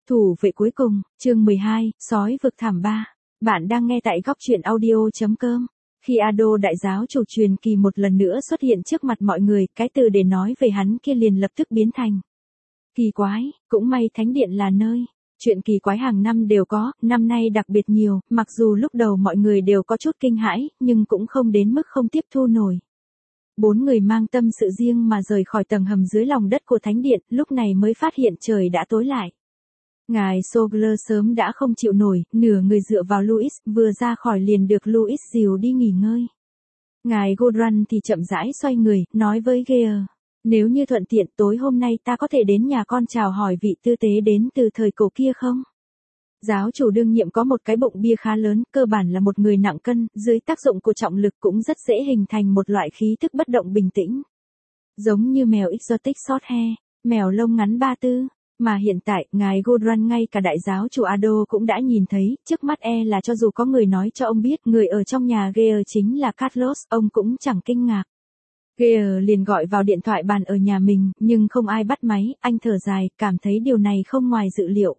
Thủ vệ cuối cùng, chương 12, sói vực thảm 3. Bạn đang nghe tại góc truyện audio.com. Khi Ado đại giáo chủ truyền kỳ một lần nữa xuất hiện trước mặt mọi người, cái từ để nói về hắn kia liền lập tức biến thành kỳ quái. Cũng may thánh điện là nơi chuyện kỳ quái hàng năm đều có, năm nay đặc biệt nhiều, mặc dù lúc đầu mọi người đều có chút kinh hãi, nhưng cũng không đến mức không tiếp thu nổi. 4 người mang tâm sự riêng mà rời khỏi tầng hầm dưới lòng đất của thánh điện, lúc này mới phát hiện trời đã tối lại. Ngài Sogler sớm đã không chịu nổi, nửa người dựa vào Louis, vừa ra khỏi liền được Louis dìu đi nghỉ ngơi. Ngài Godran thì chậm rãi xoay người, nói với Gear, nếu như thuận tiện tối hôm nay ta có thể đến nhà con chào hỏi vị tư tế đến từ thời cổ kia không? Giáo chủ đương nhiệm có một cái bụng bia khá lớn, cơ bản là một người nặng cân, dưới tác dụng của trọng lực cũng rất dễ hình thành một loại khí thức bất động bình tĩnh. Giống như mèo exotic short hair, mèo lông ngắn ba tư. Mà hiện tại, ngài Godran ngay cả đại giáo chủ Ado cũng đã nhìn thấy, trước mắt là cho dù có người nói cho ông biết người ở trong nhà Gear chính là Carlos, ông cũng chẳng kinh ngạc. Gear liền gọi vào điện thoại bàn ở nhà mình, nhưng không ai bắt máy, anh thở dài, cảm thấy điều này không ngoài dự liệu.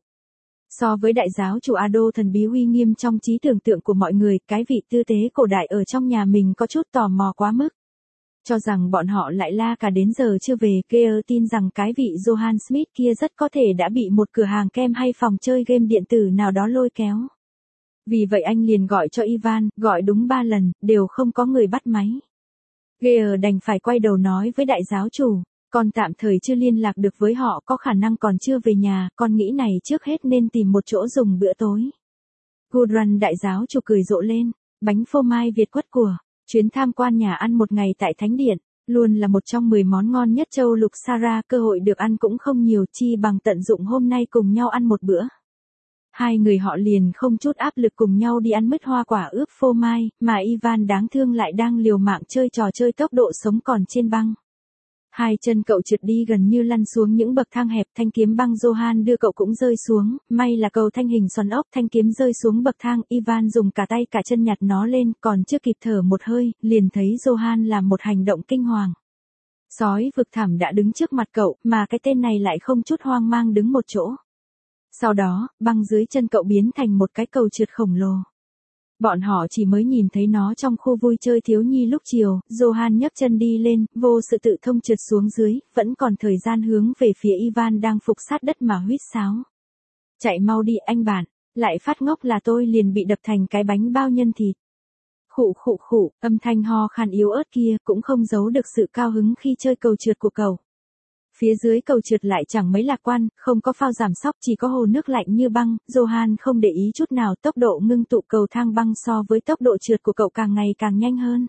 So với đại giáo chủ Ado thần bí uy nghiêm trong trí tưởng tượng của mọi người, cái vị tư tế cổ đại ở trong nhà mình có chút tò mò quá mức. Cho rằng bọn họ lại la cả đến giờ chưa về, Gear tin rằng cái vị Johan Smith kia rất có thể đã bị một cửa hàng kem hay phòng chơi game điện tử nào đó lôi kéo. Vì vậy anh liền gọi cho Ivan, gọi đúng 3 lần, đều không có người bắt máy. Gear đành phải quay đầu nói với đại giáo chủ, con tạm thời chưa liên lạc được với họ, có khả năng còn chưa về nhà, con nghĩ này trước hết nên tìm một chỗ dùng bữa tối. Godran đại giáo chủ cười rộ lên, bánh phô mai Việt quất của. Chuyến tham quan nhà ăn một ngày tại Thánh Điện, luôn là một trong 10 món ngon nhất châu lục Sara, cơ hội được ăn cũng không nhiều, chi bằng tận dụng hôm nay cùng nhau ăn một bữa. Hai người họ liền không chút áp lực cùng nhau đi ăn mứt hoa quả ướp phô mai, mà Ivan đáng thương lại đang liều mạng chơi trò chơi tốc độ sống còn trên băng. Hai chân cậu trượt đi gần như lăn xuống những bậc thang hẹp, thanh kiếm băng Johan đưa cậu cũng rơi xuống, may là cầu thanh hình xoắn ốc, thanh kiếm rơi xuống bậc thang, Ivan dùng cả tay cả chân nhặt nó lên, còn chưa kịp thở một hơi, liền thấy Johan làm một hành động kinh hoàng. Sói vực thảm đã đứng trước mặt cậu, mà cái tên này lại không chút hoang mang đứng một chỗ. Sau đó, băng dưới chân cậu biến thành một cái cầu trượt khổng lồ. Bọn họ chỉ mới nhìn thấy nó trong khu vui chơi thiếu nhi lúc chiều, Johan nhấc chân đi lên, vô sự tự thông trượt xuống dưới, vẫn còn thời gian hướng về phía Ivan đang phục sát đất mà huýt sáo. Chạy mau đi anh bạn, lại phát ngốc là tôi liền bị đập thành cái bánh bao nhân thịt. Khụ khụ khụ, âm thanh ho khan yếu ớt kia cũng không giấu được sự cao hứng khi chơi cầu trượt của cậu. Phía dưới cầu trượt lại chẳng mấy lạc quan, không có phao giảm sóc, chỉ có hồ nước lạnh như băng, Johan không để ý chút nào, tốc độ ngưng tụ cầu thang băng so với tốc độ trượt của cậu càng ngày càng nhanh hơn.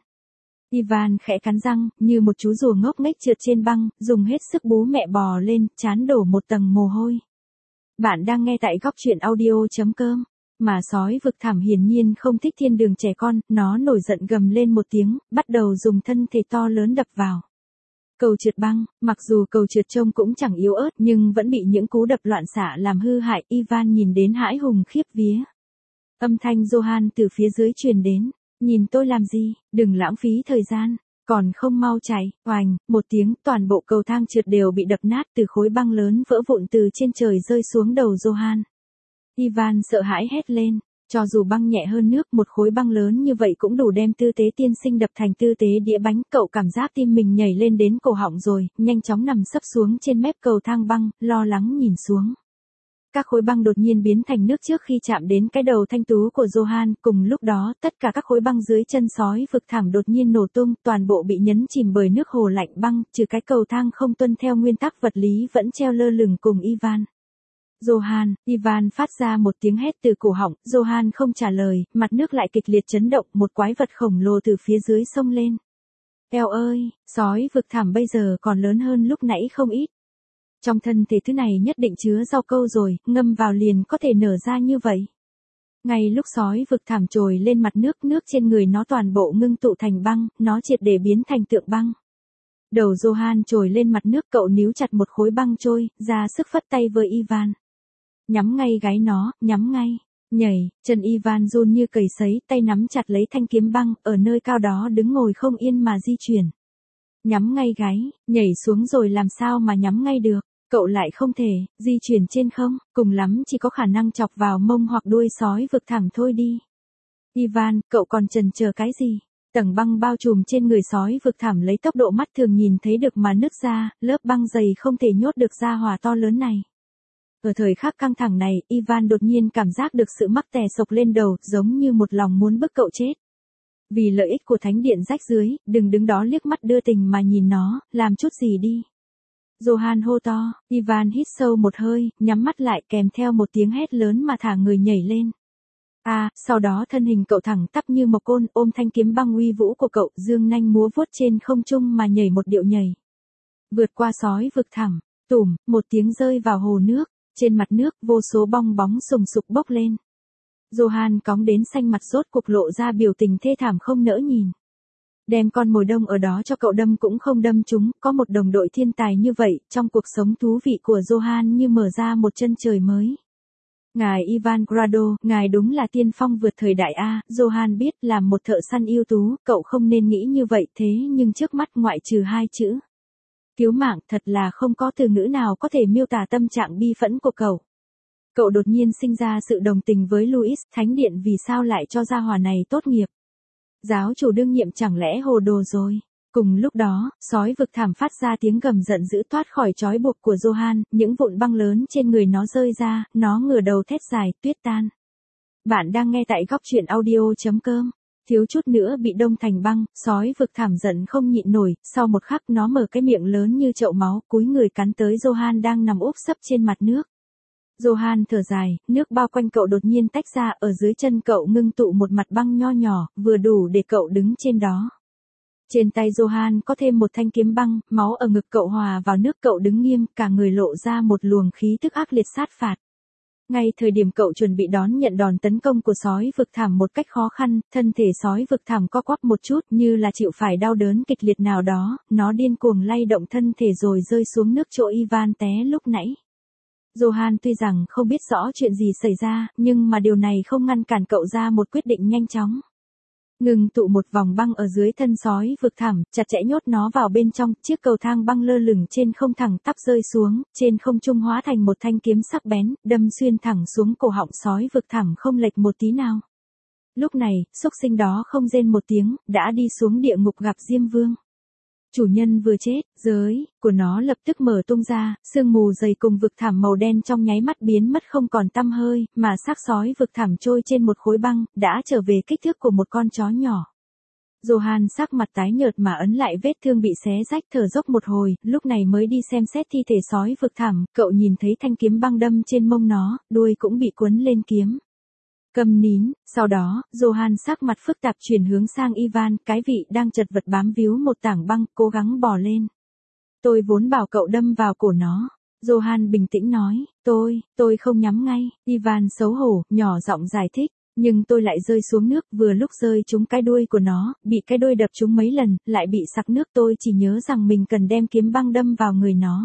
Ivan khẽ cắn răng, như một chú rùa ngốc nghếch trượt trên băng, dùng hết sức bú mẹ bò lên, trán đổ một tầng mồ hôi. Bạn đang nghe tại góc truyện audio.com. Mà sói vực thảm hiển nhiên không thích thiên đường trẻ con, nó nổi giận gầm lên một tiếng, bắt đầu dùng thân thể to lớn đập vào cầu trượt băng. Mặc dù cầu trượt trông cũng chẳng yếu ớt nhưng vẫn bị những cú đập loạn xạ làm hư hại, Ivan nhìn đến hãi hùng khiếp vía. Âm thanh Johan từ phía dưới truyền đến, nhìn tôi làm gì, đừng lãng phí thời gian, còn không mau chạy. Oành, một tiếng, toàn bộ cầu thang trượt đều bị đập nát, từ khối băng lớn vỡ vụn từ trên trời rơi xuống đầu Johan. Ivan sợ hãi hét lên. Cho dù băng nhẹ hơn nước, một khối băng lớn như vậy cũng đủ đem tư tế tiên sinh đập thành tư tế đĩa bánh, cậu cảm giác tim mình nhảy lên đến cổ họng rồi, nhanh chóng nằm sấp xuống trên mép cầu thang băng, lo lắng nhìn xuống. Các khối băng đột nhiên biến thành nước trước khi chạm đến cái đầu thanh tú của Johan, cùng lúc đó, tất cả các khối băng dưới chân sói vực thảm đột nhiên nổ tung, toàn bộ bị nhấn chìm bởi nước hồ lạnh băng, trừ cái cầu thang không tuân theo nguyên tắc vật lý vẫn treo lơ lửng cùng Ivan. Johan, Ivan phát ra một tiếng hét từ cổ họng, Johan không trả lời, mặt nước lại kịch liệt chấn động, một quái vật khổng lồ từ phía dưới sông lên. Eo ơi, sói vực thảm bây giờ còn lớn hơn lúc nãy không ít. Trong thân thể thứ này nhất định chứa rau câu rồi, ngâm vào liền có thể nở ra như vậy. Ngay lúc sói vực thảm trồi lên mặt nước, nước trên người nó toàn bộ ngưng tụ thành băng, nó triệt để biến thành tượng băng. Đầu Johan trồi lên mặt nước, cậu níu chặt một khối băng trôi, ra sức phất tay với Ivan. Nhắm ngay gáy nó, nhắm ngay. Nhảy, chân Ivan run như cầy sấy, tay nắm chặt lấy thanh kiếm băng, ở nơi cao đó đứng ngồi không yên mà di chuyển. Nhắm ngay gáy, nhảy xuống rồi làm sao mà nhắm ngay được. Cậu lại không thể di chuyển trên không, cùng lắm chỉ có khả năng chọc vào mông hoặc đuôi sói vực thẳm thôi đi. Ivan, cậu còn chần chờ cái gì? Tầng băng bao trùm trên người sói vực thẳm lấy tốc độ mắt thường nhìn thấy được mà nứt ra, lớp băng dày không thể nhốt được gia hỏa to lớn này. Ở thời khắc căng thẳng này, Ivan đột nhiên cảm giác được sự mắc tè sộc lên đầu, giống như một lòng muốn bức cậu chết. Vì lợi ích của thánh điện rách dưới, đừng đứng đó liếc mắt đưa tình mà nhìn nó, làm chút gì đi. Johan hô to, Ivan hít sâu một hơi, nhắm mắt lại kèm theo một tiếng hét lớn mà thả người nhảy lên. Sau đó thân hình cậu thẳng tắp như một côn ôm thanh kiếm băng uy vũ của cậu, dương nanh múa vuốt trên không trung mà nhảy một điệu nhảy. Vượt qua sói vực thẳm, tủm, một tiếng rơi vào hồ nước, trên mặt nước vô số bong bóng sùng sục bốc lên. Johan cóng đến xanh mặt rốt cuộc lộ ra biểu tình thê thảm không nỡ nhìn. Đem con mồi đông ở đó cho cậu đâm cũng không đâm chúng, có một đồng đội thiên tài như vậy, trong cuộc sống thú vị của Johan như mở ra một chân trời mới. Ngài Ivan Grado, ngài đúng là tiên phong vượt thời đại A, Johan biết làm một thợ săn ưu tú, cậu không nên nghĩ như vậy thế nhưng trước mắt ngoại trừ hai chữ. Cứu mạng thật là không có từ ngữ nào có thể miêu tả tâm trạng bi phẫn của cậu. Cậu đột nhiên sinh ra sự đồng tình với Louis, thánh điện vì sao lại cho gia hỏa này tốt nghiệp. Giáo chủ đương nhiệm chẳng lẽ hồ đồ rồi. Cùng lúc đó, sói vực thảm phát ra tiếng gầm giận dữ thoát khỏi trói buộc của Johan, những vụn băng lớn trên người nó rơi ra, nó ngửa đầu thét dài, tuyết tan. Bạn đang nghe tại góc truyện audio.com. Thiếu chút nữa bị đông thành băng, sói vực thảm giận không nhịn nổi, sau một khắc nó mở cái miệng lớn như chậu máu, cúi người cắn tới Johan đang nằm úp sấp trên mặt nước. Johan thở dài, nước bao quanh cậu đột nhiên tách ra, ở dưới chân cậu ngưng tụ một mặt băng nho nhỏ, vừa đủ để cậu đứng trên đó. Trên tay Johan có thêm một thanh kiếm băng, máu ở ngực cậu hòa vào nước, cậu đứng nghiêm, cả người lộ ra một luồng khí tức ác liệt sát phạt. Ngay thời điểm cậu chuẩn bị đón nhận đòn tấn công của sói vực thảm một cách khó khăn, thân thể sói vực thảm co quắp một chút như là chịu phải đau đớn kịch liệt nào đó, nó điên cuồng lay động thân thể rồi rơi xuống nước chỗ Ivan té lúc nãy. Johan tuy rằng không biết rõ chuyện gì xảy ra, nhưng mà điều này không ngăn cản cậu ra một quyết định nhanh chóng. Ngừng tụ một vòng băng ở dưới thân sói vực thẳm, chặt chẽ nhốt nó vào bên trong, chiếc cầu thang băng lơ lửng trên không thẳng tắp rơi xuống, trên không trung hóa thành một thanh kiếm sắc bén, đâm xuyên thẳng xuống cổ họng sói vực thẳm không lệch một tí nào. Lúc này, xúc sinh đó không rên một tiếng, đã đi xuống địa ngục gặp Diêm Vương. Chủ nhân vừa chết, giới của nó lập tức mở tung ra, sương mù dày cùng vực thảm màu đen trong nháy mắt biến mất không còn tăm hơi, mà xác sói vực thảm trôi trên một khối băng, đã trở về kích thước của một con chó nhỏ. Johan sắc mặt tái nhợt mà ấn lại vết thương bị xé rách, thở dốc một hồi, lúc này mới đi xem xét thi thể sói vực thảm, cậu nhìn thấy thanh kiếm băng đâm trên mông nó, đuôi cũng bị cuốn lên kiếm. Câm nín, sau đó, Johan sắc mặt phức tạp chuyển hướng sang Ivan, cái vị đang chật vật bám víu một tảng băng, cố gắng bò lên. Tôi vốn bảo cậu đâm vào cổ nó. Johan bình tĩnh nói, tôi không nhắm ngay. Ivan xấu hổ, nhỏ giọng giải thích, nhưng tôi lại rơi xuống nước, vừa lúc rơi trúng cái đuôi của nó, bị cái đuôi đập trúng mấy lần, lại bị sặc nước, tôi chỉ nhớ rằng mình cần đem kiếm băng đâm vào người nó.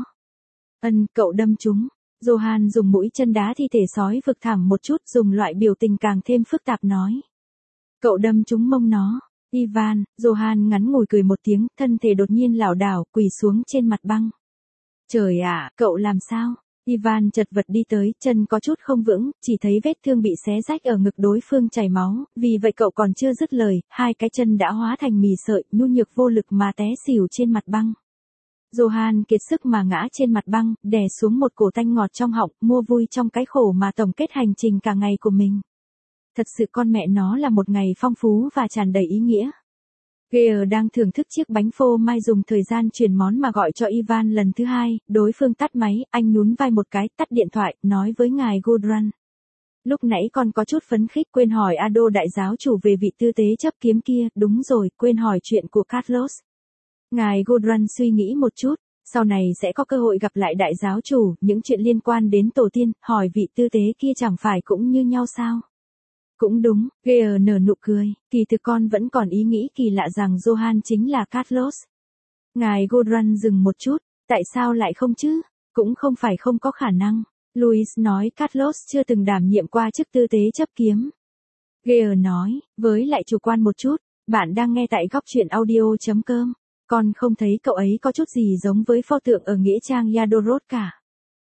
Cậu đâm trúng. Johan dùng mũi chân đá thi thể sói vực thảm một chút, dùng loại biểu tình càng thêm phức tạp nói. Cậu đâm trúng mông nó. Ivan, Johan ngắn ngủi cười một tiếng, thân thể đột nhiên lảo đảo, quỳ xuống trên mặt băng. Trời ạ, cậu làm sao? Ivan chật vật đi tới, chân có chút không vững, chỉ thấy vết thương bị xé rách ở ngực đối phương chảy máu, vì vậy cậu còn chưa dứt lời, hai cái chân đã hóa thành mì sợi, nhu nhược vô lực mà té xỉu trên mặt băng. Johan kiệt sức mà ngã trên mặt băng, đè xuống một cổ tanh ngọt trong họng, mua vui trong cái khổ mà tổng kết hành trình cả ngày của mình. Thật sự con mẹ nó là một ngày phong phú và tràn đầy ý nghĩa. Gear đang thưởng thức chiếc bánh phô mai dùng thời gian chuyển món mà gọi cho Ivan lần thứ hai, đối phương tắt máy, anh nhún vai một cái, tắt điện thoại, nói với ngài Gudrun. Lúc nãy con có chút phấn khích quên hỏi Ado đại giáo chủ về vị tư tế chấp kiếm kia, đúng rồi, quên hỏi chuyện của Carlos. Ngài Gudrun suy nghĩ một chút, sau này sẽ có cơ hội gặp lại đại giáo chủ, những chuyện liên quan đến tổ tiên, hỏi vị tư tế kia chẳng phải cũng như nhau sao? Cũng đúng, Gear nở nụ cười, kỳ thực con vẫn còn ý nghĩ kỳ lạ rằng Johan chính là Carlos. Ngài Gudrun dừng một chút, tại sao lại không chứ? Cũng không phải không có khả năng. Louis nói Carlos chưa từng đảm nhiệm qua chức tư tế chấp kiếm. Gear nói, với lại chủ quan một chút, bạn đang nghe tại góc truyện audio.com. Con không thấy cậu ấy có chút gì giống với pho tượng ở nghĩa trang Yadorod cả.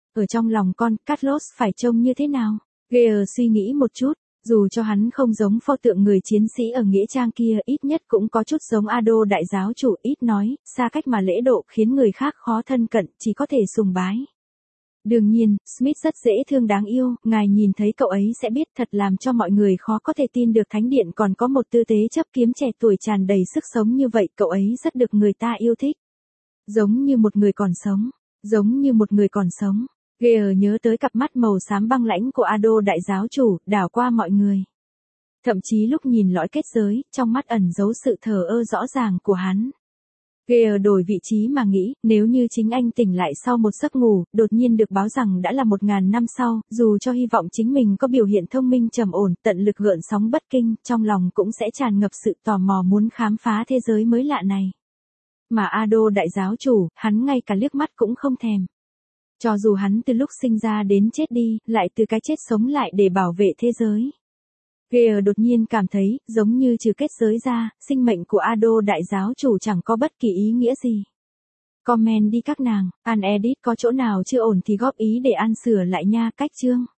Ở trong lòng con, Carlos phải trông như thế nào? Gear suy nghĩ một chút, dù cho hắn không giống pho tượng người chiến sĩ ở nghĩa trang kia, ít nhất cũng có chút giống Ado đại giáo chủ, ít nói, xa cách mà lễ độ khiến người khác khó thân cận, chỉ có thể sùng bái. Đương nhiên, Smith rất dễ thương đáng yêu, ngài nhìn thấy cậu ấy sẽ biết thật làm cho mọi người khó có thể tin được thánh điện còn có một tư tế chấp kiếm trẻ tuổi tràn đầy sức sống như vậy, cậu ấy rất được người ta yêu thích. Giống như một người còn sống, giống như một người còn sống. Gear nhớ tới cặp mắt màu xám băng lãnh của Ado đại giáo chủ, đảo qua mọi người. Thậm chí lúc nhìn lõi kết giới, trong mắt ẩn giấu sự thờ ơ rõ ràng của hắn. Gear đổi vị trí mà nghĩ, nếu như chính anh tỉnh lại sau một giấc ngủ, đột nhiên được báo rằng đã là 1000 năm sau, dù cho hy vọng chính mình có biểu hiện thông minh trầm ổn, tận lực gợn sóng bất kinh, trong lòng cũng sẽ tràn ngập sự tò mò muốn khám phá thế giới mới lạ này. Mà Ado đại giáo chủ, hắn ngay cả liếc mắt cũng không thèm. Cho dù hắn từ lúc sinh ra đến chết đi, lại từ cái chết sống lại để bảo vệ thế giới. Gear đột nhiên cảm thấy, giống như trừ kết giới ra, sinh mệnh của Ado đại giáo chủ chẳng có bất kỳ ý nghĩa gì. Comment đi các nàng, An edit có chỗ nào chưa ổn thì góp ý để An sửa lại nha, cách chương.